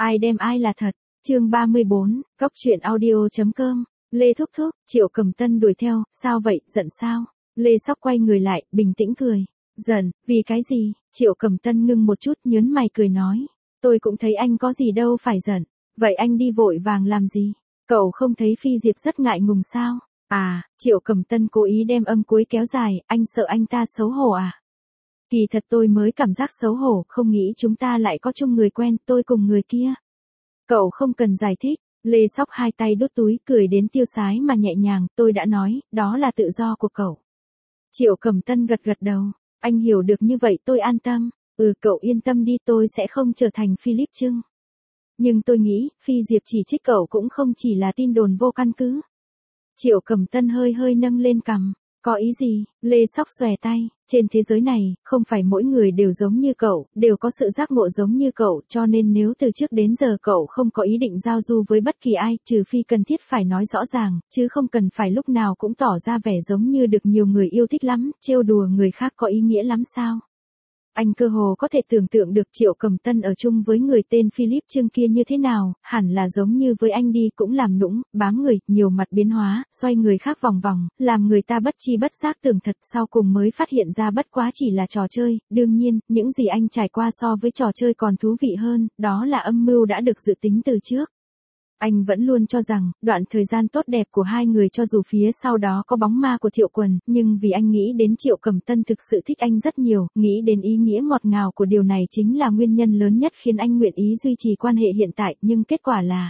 Ai đem ai là thật. Chương 34, Cốc truyện audio.com. Lê thúc thúc, Triệu Cầm Tân đuổi theo, sao vậy, giận sao? Lê Sóc quay người lại, bình tĩnh cười. Giận, vì cái gì? Triệu Cầm Tân ngưng một chút, nhớn mày cười nói. Tôi cũng thấy anh có gì đâu phải giận. Vậy anh đi vội vàng làm gì? Cậu không thấy Phi Diệp rất ngại ngùng sao? À, Triệu Cầm Tân cố ý đem âm cuối kéo dài, anh sợ anh ta xấu hổ à? Kỳ thật tôi mới cảm giác xấu hổ, không nghĩ chúng ta lại có chung người quen, tôi cùng người kia. Cậu không cần giải thích. Lê Sóc hai tay đút túi, cười đến tiêu sái mà nhẹ nhàng, tôi đã nói, đó là tự do của cậu. Triệu Cầm Tân gật gật đầu, anh hiểu được như vậy tôi an tâm. Cậu yên tâm đi, tôi sẽ không trở thành Philip Trưng. Nhưng tôi nghĩ, Phi Diệp chỉ trích cậu cũng không chỉ là tin đồn vô căn cứ. Triệu Cầm Tân hơi hơi nâng lên cằm. Có ý gì? Lê Sóc xòe tay, trên thế giới này, không phải mỗi người đều giống như cậu, đều có sự giác ngộ giống như cậu, cho nên nếu từ trước đến giờ cậu không có ý định giao du với bất kỳ ai, trừ phi cần thiết phải nói rõ ràng, chứ không cần phải lúc nào cũng tỏ ra vẻ giống như được nhiều người yêu thích lắm, trêu đùa người khác có ý nghĩa lắm sao? Anh cơ hồ có thể tưởng tượng được Triệu Cầm Tân ở chung với người tên Philip Trưng kia như thế nào, hẳn là giống như với anh đi cũng làm nũng, bám người, nhiều mặt biến hóa, xoay người khác vòng vòng, làm người ta bất chi bất giác tưởng thật, sau cùng mới phát hiện ra bất quá chỉ là trò chơi. Đương nhiên, những gì anh trải qua so với trò chơi còn thú vị hơn, đó là âm mưu đã được dự tính từ trước. Anh vẫn luôn cho rằng, đoạn thời gian tốt đẹp của hai người cho dù phía sau đó có bóng ma của Thiệu Quần, nhưng vì anh nghĩ đến Triệu Cầm Tân thực sự thích anh rất nhiều, nghĩ đến ý nghĩa ngọt ngào của điều này chính là nguyên nhân lớn nhất khiến anh nguyện ý duy trì quan hệ hiện tại, nhưng kết quả là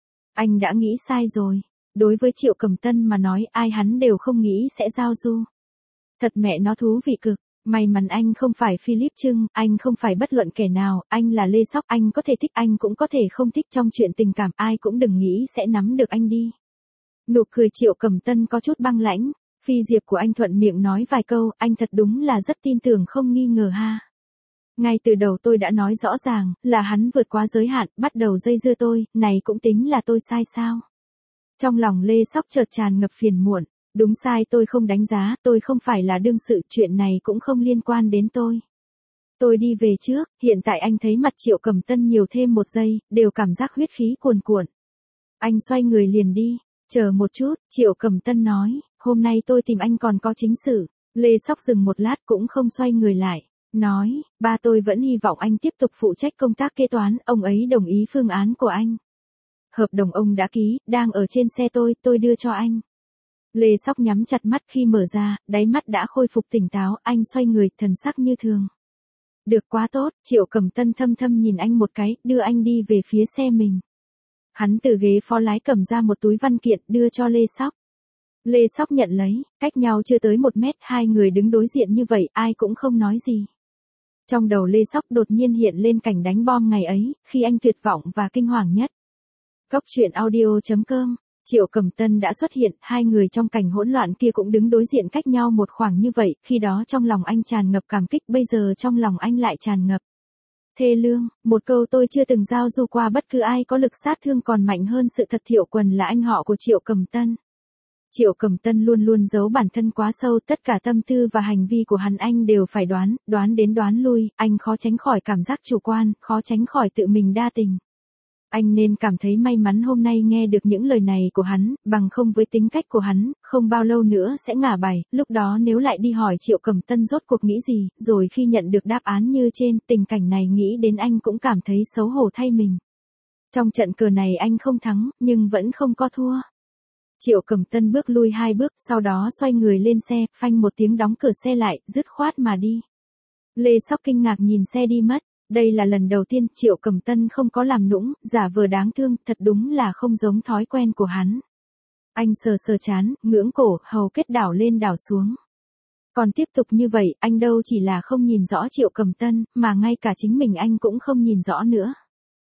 anh đã nghĩ sai rồi. Đối với Triệu Cầm Tân mà nói, ai hắn đều không nghĩ sẽ giao du. Thật mẹ nó thú vị cực. May mắn anh không phải Philip Trưng, anh không phải bất luận kẻ nào, anh là Lê Sóc, anh có thể thích anh cũng có thể không thích, trong chuyện tình cảm, ai cũng đừng nghĩ sẽ nắm được anh đi. Nụ cười Triệu Cầm Tân có chút băng lãnh, Phi Diệp của anh thuận miệng nói vài câu, anh thật đúng là rất tin tưởng không nghi ngờ ha. Ngay từ đầu tôi đã nói rõ ràng, là hắn vượt quá giới hạn, bắt đầu dây dưa tôi, này cũng tính là tôi sai sao? Trong lòng Lê Sóc chợt tràn ngập phiền muộn. Đúng sai tôi không đánh giá, tôi không phải là đương sự, chuyện này cũng không liên quan đến tôi. Tôi đi về trước, hiện tại anh thấy mặt Triệu Cầm Tân nhiều thêm một giây, đều cảm giác huyết khí cuồn cuộn. Anh xoay người liền đi, chờ một chút, Triệu Cầm Tân nói, hôm nay tôi tìm anh còn có chính sự. Lê Sóc dừng một lát cũng không xoay người lại, nói, ba tôi vẫn hy vọng anh tiếp tục phụ trách công tác kế toán, ông ấy đồng ý phương án của anh. Hợp đồng ông đã ký, đang ở trên xe tôi đưa cho anh. Lê Sóc nhắm chặt mắt, khi mở ra, đáy mắt đã khôi phục tỉnh táo, anh xoay người, thần sắc như thường. Được, quá tốt. Triệu Cầm Tân thâm thâm nhìn anh một cái, đưa anh đi về phía xe mình. Hắn từ ghế phó lái cầm ra một túi văn kiện, đưa cho Lê Sóc. Lê Sóc nhận lấy, cách nhau chưa tới 1 mét, hai người đứng đối diện như vậy, ai cũng không nói gì. Trong đầu Lê Sóc đột nhiên hiện lên cảnh đánh bom ngày ấy, khi anh tuyệt vọng và kinh hoàng nhất. Cốc truyện audio.com. Triệu Cầm Tân đã xuất hiện, hai người trong cảnh hỗn loạn kia cũng đứng đối diện cách nhau một khoảng như vậy, khi đó trong lòng anh tràn ngập cảm kích, bây giờ trong lòng anh lại tràn ngập thê lương. Một câu tôi chưa từng giao du qua bất cứ ai có lực sát thương còn mạnh hơn sự thật. Thiệu Quần là anh họ của Triệu Cầm Tân. Triệu Cầm Tân luôn luôn giấu bản thân quá sâu, tất cả tâm tư và hành vi của hắn anh đều phải đoán đến đoán lui, anh khó tránh khỏi cảm giác chủ quan, khó tránh khỏi tự mình đa tình. Anh nên cảm thấy may mắn hôm nay nghe được những lời này của hắn, bằng không với tính cách của hắn, không bao lâu nữa sẽ ngả bài, lúc đó nếu lại đi hỏi Triệu Cầm Tân rốt cuộc nghĩ gì, rồi khi nhận được đáp án như trên, tình cảnh này nghĩ đến anh cũng cảm thấy xấu hổ thay mình. Trong trận cờ này anh không thắng, nhưng vẫn không có thua. Triệu Cầm Tân bước lui 2 bước, sau đó xoay người lên xe, phanh một tiếng đóng cửa xe lại, dứt khoát mà đi. Lê Sóc kinh ngạc nhìn xe đi mất. Đây là lần đầu tiên Triệu Cầm Tân không có làm nũng, giả vờ đáng thương, thật đúng là không giống thói quen của hắn. Anh sờ chán, ngưỡng cổ, hầu kết đảo lên đảo xuống. Còn tiếp tục như vậy, anh đâu chỉ là không nhìn rõ Triệu Cầm Tân, mà ngay cả chính mình anh cũng không nhìn rõ nữa.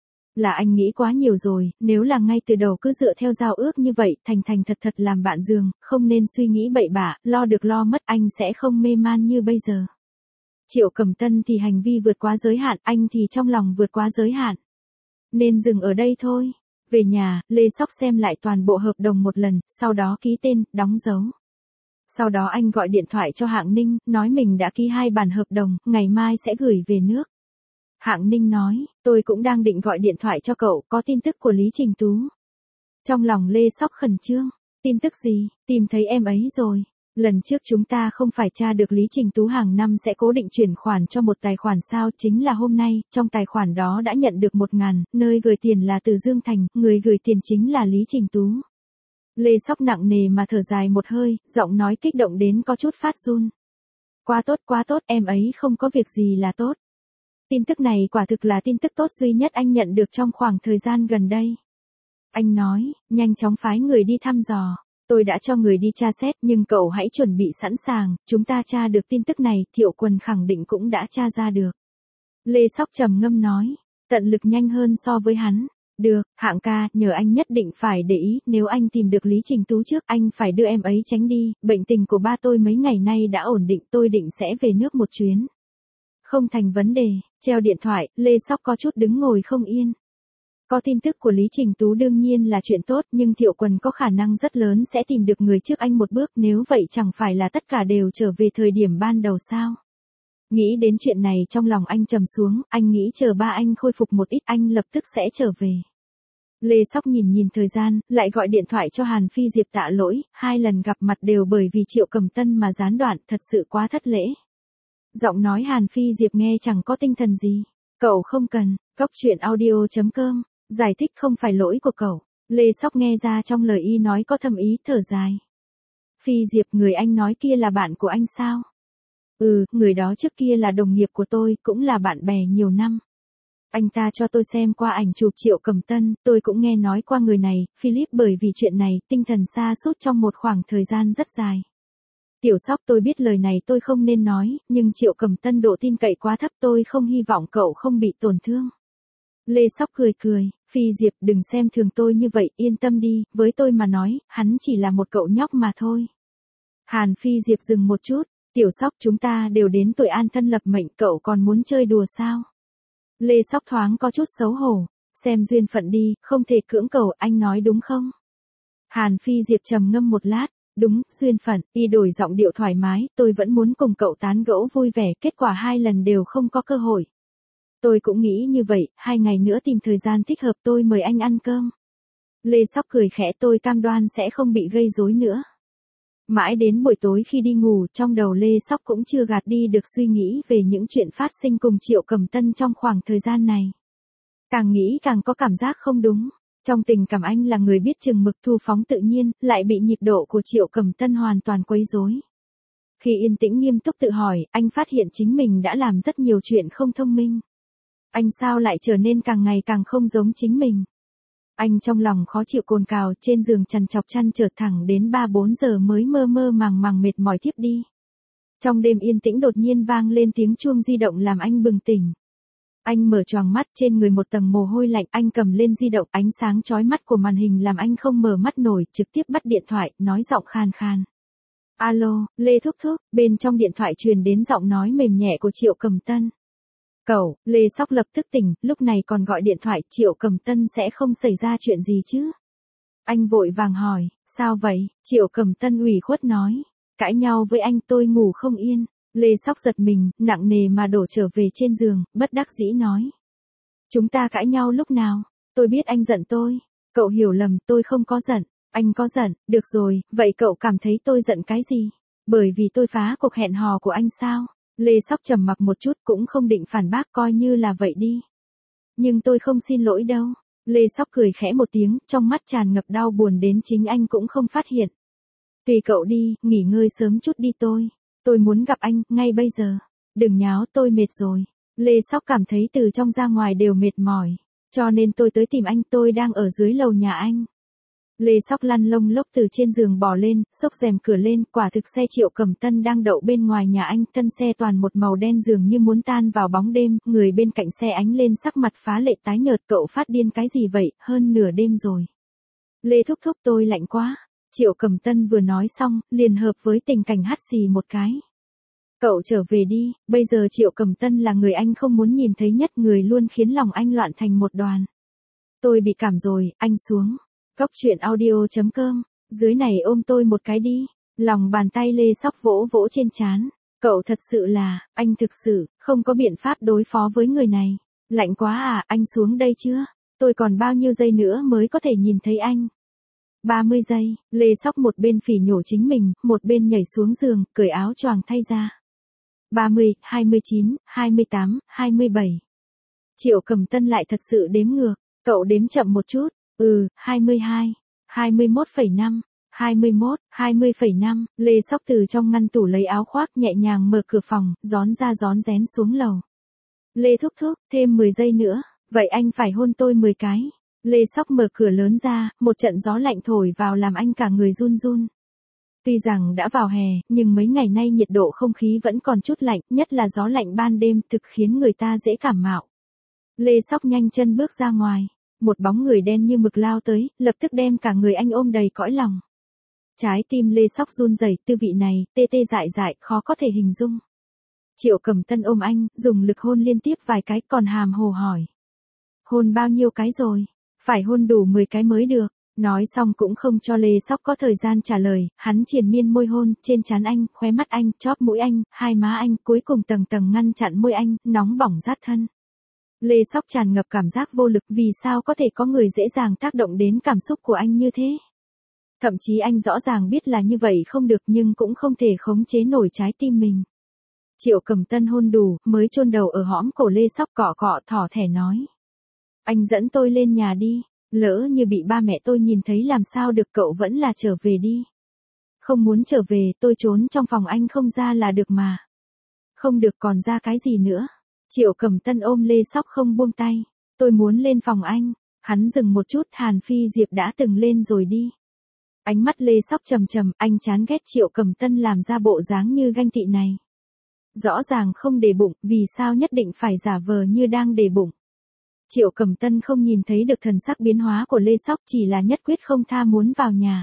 Là anh nghĩ quá nhiều rồi, nếu là ngay từ đầu cứ dựa theo giao ước như vậy, thành thật làm bạn giường, không nên suy nghĩ bậy bạ, lo được lo mất, anh sẽ không mê man như bây giờ. Triệu Cầm Tân thì hành vi vượt quá giới hạn, anh thì trong lòng vượt quá giới hạn. Nên dừng ở đây thôi. Về nhà, Lê Sóc xem lại toàn bộ hợp đồng một lần, sau đó ký tên, đóng dấu. Sau đó anh gọi điện thoại cho Hạng Ninh, nói mình đã ký 2 bản hợp đồng, ngày mai sẽ gửi về nước. Hạng Ninh nói, tôi cũng đang định gọi điện thoại cho cậu, có tin tức của Lý Trình Tú. Trong lòng Lê Sóc khẩn trương, tin tức gì, tìm thấy em ấy rồi. Lần trước chúng ta không phải tra được Lý Trình Tú hàng năm sẽ cố định chuyển khoản cho một tài khoản sao, chính là hôm nay, trong tài khoản đó đã nhận được 1.000, nơi gửi tiền là từ Dương Thành, người gửi tiền chính là Lý Trình Tú. Lê Sóc nặng nề mà thở dài một hơi, giọng nói kích động đến có chút phát run. Quá tốt, em ấy không có việc gì là tốt. Tin tức này quả thực là tin tức tốt duy nhất anh nhận được trong khoảng thời gian gần đây. Anh nói, nhanh chóng phái người đi thăm dò. Tôi đã cho người đi tra xét nhưng cậu hãy chuẩn bị sẵn sàng, chúng ta tra được tin tức này, Thiệu Quần khẳng định cũng đã tra ra được. Lê Sóc trầm ngâm nói, tận lực nhanh hơn so với hắn. Được, Hạng ca, nhờ anh nhất định phải để ý, nếu anh tìm được Lý Trình Tú trước, anh phải đưa em ấy tránh đi, bệnh tình của ba tôi mấy ngày nay đã ổn định, tôi định sẽ về nước một chuyến. Không thành vấn đề, treo điện thoại, Lê Sóc có chút đứng ngồi không yên. Có tin tức của Lý Trình Tú đương nhiên là chuyện tốt, nhưng Thiệu Quần có khả năng rất lớn sẽ tìm được người trước anh một bước, nếu vậy chẳng phải là tất cả đều trở về thời điểm ban đầu sao? Nghĩ đến chuyện này trong lòng anh trầm xuống, anh nghĩ chờ ba anh khôi phục một ít anh lập tức sẽ trở về. Lê Sóc nhìn thời gian, lại gọi điện thoại cho Hàn Phi Diệp tạ lỗi, 2 lần gặp mặt đều bởi vì Triệu Cầm Tân mà gián đoạn, thật sự quá thất lễ. Giọng nói Hàn Phi Diệp nghe chẳng có tinh thần gì. Cậu không cần, coctruyện.audio.com, giải thích không phải lỗi của cậu. Lê Sóc nghe ra trong lời y nói có thâm ý, thở dài. Phi Diệp, người anh nói kia là bạn của anh sao? Ừ, người đó trước kia là đồng nghiệp của tôi, cũng là bạn bè nhiều năm. Anh ta cho tôi xem qua ảnh chụp Triệu Cầm Tân, tôi cũng nghe nói qua người này, Philip, bởi vì chuyện này, tinh thần sa sút trong một khoảng thời gian rất dài. Tiểu Sóc, tôi biết lời này tôi không nên nói, nhưng Triệu Cầm Tân độ tin cậy quá thấp, tôi không hy vọng cậu không bị tổn thương. Lê Sóc cười, Phi Diệp đừng xem thường tôi như vậy, yên tâm đi, với tôi mà nói, hắn chỉ là một cậu nhóc mà thôi. Hàn Phi Diệp dừng một chút, Tiểu Sóc, chúng ta đều đến tuổi an thân lập mệnh, cậu còn muốn chơi đùa sao? Lê Sóc thoáng có chút xấu hổ, xem duyên phận đi, không thể cưỡng cầu, anh nói đúng không? Hàn Phi Diệp trầm ngâm một lát, đúng, duyên phận, y đổi giọng điệu thoải mái, tôi vẫn muốn cùng cậu tán gẫu vui vẻ, kết quả 2 lần đều không có cơ hội. Tôi cũng nghĩ như vậy, 2 ngày nữa tìm thời gian thích hợp tôi mời anh ăn cơm. Lê Sóc cười khẽ, tôi cam đoan sẽ không bị gây rối nữa. Mãi đến buổi tối khi đi ngủ, trong đầu Lê Sóc cũng chưa gạt đi được suy nghĩ về những chuyện phát sinh cùng Triệu Cầm Tân trong khoảng thời gian này. Càng nghĩ càng có cảm giác không đúng. Trong tình cảm anh là người biết chừng mực, thu phóng tự nhiên, lại bị nhịp độ của Triệu Cầm Tân hoàn toàn quấy rối. Khi yên tĩnh nghiêm túc tự hỏi, anh phát hiện chính mình đã làm rất nhiều chuyện không thông minh. Anh sao lại trở nên càng ngày càng không giống chính mình. Anh trong lòng khó chịu cồn cào, trên giường trằn trọc chăn chợt thẳng đến 3-4 giờ mới mơ mơ màng mệt mỏi thiếp đi. Trong đêm yên tĩnh đột nhiên vang lên tiếng chuông di động làm anh bừng tỉnh. Anh mở choàng mắt, trên người một tầng mồ hôi lạnh, anh cầm lên di động, ánh sáng chói mắt của màn hình làm anh không mở mắt nổi, trực tiếp bắt điện thoại, nói giọng khan khan. Alo, Lê Thúc Thúc, bên trong điện thoại truyền đến giọng nói mềm nhẹ của Triệu Cầm Tân. Cậu, Lê Sóc lập tức tỉnh, lúc này còn gọi điện thoại, Triệu Cầm Tân sẽ không xảy ra chuyện gì chứ? Anh vội vàng hỏi, sao vậy? Triệu Cầm Tân ủy khuất nói, cãi nhau với anh tôi ngủ không yên. Lê Sóc giật mình, nặng nề mà đổ trở về trên giường, bất đắc dĩ nói. Chúng ta cãi nhau lúc nào? Tôi biết anh giận tôi. Cậu hiểu lầm, tôi không có giận. Anh có giận, được rồi, vậy cậu cảm thấy tôi giận cái gì? Bởi vì tôi phá cuộc hẹn hò của anh sao? Lê Sóc trầm mặc một chút, cũng không định phản bác, coi như là vậy đi. Nhưng tôi không xin lỗi đâu. Lê Sóc cười khẽ một tiếng, trong mắt tràn ngập đau buồn đến chính anh cũng không phát hiện. Tùy cậu đi, nghỉ ngơi sớm chút đi tôi muốn gặp anh, ngay bây giờ. Đừng nháo, tôi mệt rồi. Lê Sóc cảm thấy từ trong ra ngoài đều mệt mỏi. Cho nên tôi tới tìm anh, tôi đang ở dưới lầu nhà anh. Lê Sóc lăn lông lốc từ trên giường bò lên, xốc rèm cửa lên, quả thực xe Triệu Cầm Tân đang đậu bên ngoài nhà anh, thân xe toàn một màu đen dường như muốn tan vào bóng đêm, người bên cạnh xe ánh lên sắc mặt phá lệ tái nhợt, cậu phát điên cái gì vậy, hơn nửa đêm rồi. Lê Thúc Thúc, tôi lạnh quá. Triệu Cầm Tân vừa nói xong, liền hợp với tình cảnh hắt xì một cái. Cậu trở về đi, bây giờ Triệu Cầm Tân là người anh không muốn nhìn thấy nhất, người luôn khiến lòng anh loạn thành một đoàn. Tôi bị cảm rồi, anh xuống. Coctruyện.audio.com, dưới này ôm tôi một cái đi. Lòng bàn tay Lê Sóc vỗ vỗ trên trán. Cậu thật sự là, anh thực sự, không có biện pháp đối phó với người này. Lạnh quá à, anh xuống đây chưa? Tôi còn bao nhiêu giây nữa mới có thể nhìn thấy anh? 30 giây, Lê Sóc một bên phỉ nhổ chính mình, một bên nhảy xuống giường, cởi áo choàng thay ra. 30, 29, 28, 27. Triệu Cầm Tân lại thật sự đếm ngược, cậu đếm chậm một chút, 22, 21,5, 21, 20,5, Lê Sóc từ trong ngăn tủ lấy áo khoác nhẹ nhàng mở cửa phòng, rón ra rón rén xuống lầu. Lê thúc thúc, thêm 10 giây nữa, vậy anh phải hôn tôi 10 cái. Lê Sóc mở cửa lớn ra, một trận gió lạnh thổi vào làm anh cả người run run. Tuy rằng đã vào hè, nhưng mấy ngày nay nhiệt độ không khí vẫn còn chút lạnh, nhất là gió lạnh ban đêm thực khiến người ta dễ cảm mạo. Lê Sóc nhanh chân bước ra ngoài, một bóng người đen như mực lao tới, lập tức đem cả người anh ôm đầy cõi lòng. Trái tim Lê Sóc run rẩy, tư vị này, tê tê dại dại, khó có thể hình dung. Triệu Cầm Tân ôm anh, dùng lực hôn liên tiếp vài cái, còn hàm hồ hỏi. Hôn bao nhiêu cái rồi? Phải hôn đủ 10 cái mới được. Nói xong cũng không cho Lê Sóc có thời gian trả lời, hắn triền miên môi hôn, trên trán anh, khóe mắt anh, chóp mũi anh, hai má anh, cuối cùng tầng tầng ngăn chặn môi anh, nóng bỏng rát thân. Lê Sóc tràn ngập cảm giác vô lực, vì sao có thể có người dễ dàng tác động đến cảm xúc của anh như thế? Thậm chí anh rõ ràng biết là như vậy không được nhưng cũng không thể khống chế nổi trái tim mình. Triệu Cầm Tân hôn đủ, mới chôn đầu ở hõm cổ Lê Sóc cọ cọ thỏ thẻ nói. Anh dẫn tôi lên nhà đi, lỡ như bị ba mẹ tôi nhìn thấy làm sao được, cậu vẫn là trở về đi. Không muốn trở về, tôi trốn trong phòng anh không ra là được mà. Không được còn ra cái gì nữa. Triệu Cầm Tân ôm Lê Sóc không buông tay. Tôi muốn lên phòng anh. Hắn dừng một chút, Hàn Phi Diệp đã từng lên rồi đi. Ánh mắt Lê Sóc trầm trầm, anh chán ghét Triệu Cầm Tân làm ra bộ dáng như ganh tị này. Rõ ràng không để bụng, vì sao nhất định phải giả vờ như đang để bụng. Triệu Cầm Tân không nhìn thấy được thần sắc biến hóa của Lê Sóc, chỉ là nhất quyết không tha muốn vào nhà.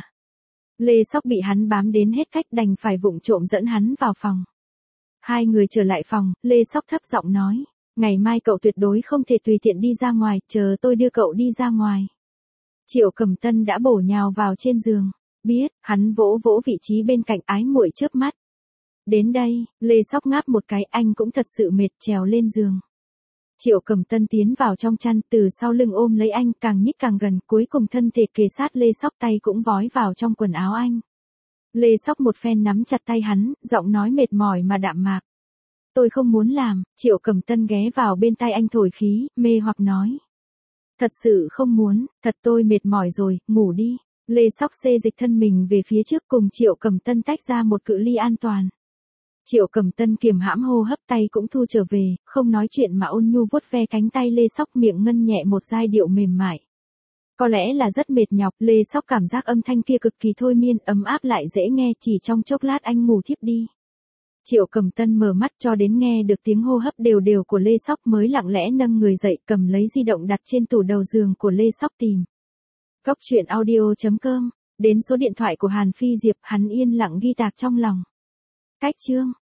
Lê Sóc bị hắn bám đến hết cách, đành phải vụng trộm dẫn hắn vào phòng. Hai người trở lại phòng, Lê Sóc thấp giọng nói, ngày mai cậu tuyệt đối không thể tùy tiện đi ra ngoài, chờ tôi đưa cậu đi ra ngoài. Triệu Cầm Tân đã bổ nhào vào trên giường, biết, hắn vỗ vỗ vị trí bên cạnh, ái muội chớp mắt. Đến đây, Lê Sóc ngáp một cái, anh cũng thật sự mệt, trèo lên giường. Triệu Cầm Tân tiến vào trong chăn, từ sau lưng ôm lấy anh, càng nhích càng gần, cuối cùng thân thể kề sát Lê Sóc, tay cũng vói vào trong quần áo anh. Lê Sóc một phen nắm chặt tay hắn, giọng nói mệt mỏi mà đạm mạc. Tôi không muốn làm. Triệu Cầm Tân ghé vào bên tai anh thổi khí, mê hoặc nói. Thật sự không muốn, thật tôi mệt mỏi rồi, ngủ đi. Lê Sóc xê dịch thân mình về phía trước, cùng Triệu Cầm Tân tách ra một cự ly an toàn. Triệu Cầm Tân kiềm hãm hô hấp, tay cũng thu trở về, không nói chuyện mà ôn nhu vuốt ve cánh tay Lê Sóc, miệng ngân nhẹ một giai điệu mềm mại. Có lẽ là rất mệt nhọc, Lê Sóc cảm giác âm thanh kia cực kỳ thôi miên, ấm áp lại dễ nghe, chỉ trong chốc lát anh ngủ thiếp đi. Triệu Cầm Tân mở mắt cho đến nghe được tiếng hô hấp đều đều của Lê Sóc mới lặng lẽ nâng người dậy, cầm lấy di động đặt trên tủ đầu giường của Lê Sóc tìm. Góc truyện audio.com, đến số điện thoại của Hàn Phi Diệp, hắn yên lặng ghi tạc trong lòng. Cách chương